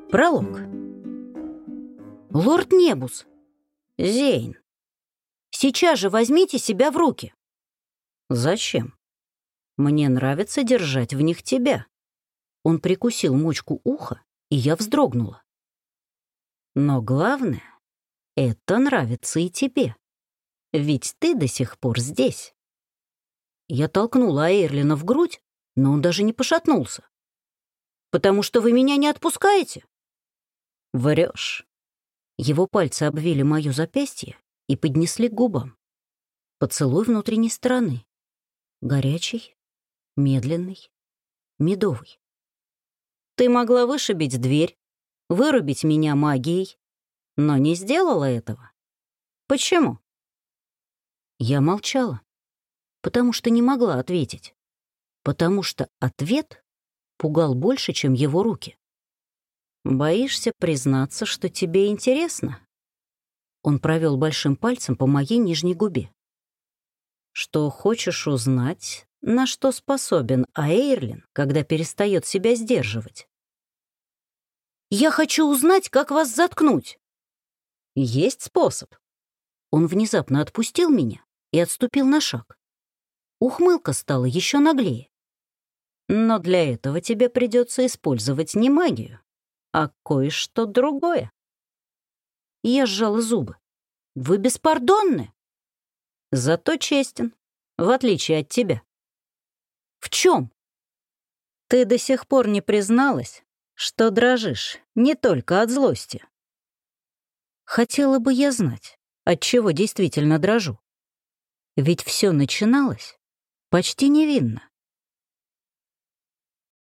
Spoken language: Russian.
Пролог. Лорд Небус. Зейн. Сейчас же возьмите себя в руки. Зачем? Мне нравится держать в них тебя. Он прикусил мочку уха, и я вздрогнула. Но главное, это нравится и тебе. Ведь ты до сих пор здесь. Я толкнула Аэрлина в грудь, но он даже не пошатнулся. «Потому что вы меня не отпускаете?» «Врешь». Его пальцы обвили моё запястье и поднесли к губам. Поцелуй внутренней стороны. Горячий, медленный, медовый. «Ты могла вышибить дверь, вырубить меня магией, но не сделала этого. Почему?» Я молчала, потому что не могла ответить. Потому что ответ пугал больше, чем его руки. «Боишься признаться, что тебе интересно?» Он провел большим пальцем по моей нижней губе. «Что хочешь узнать, на что способен Аэрлин, когда перестает себя сдерживать?» «Я хочу узнать, как вас заткнуть!» «Есть способ». Он внезапно отпустил меня и отступил на шаг. Ухмылка стала еще наглее. «Но для этого тебе придется использовать не магию, а кое-что другое». Я сжала зубы. «Вы беспардонны?» «Зато честен, в отличие от тебя». «В чем?» «Ты до сих пор не призналась, что дрожишь не только от злости». Хотела бы я знать, от чего действительно дрожу. Ведь все начиналось почти невинно.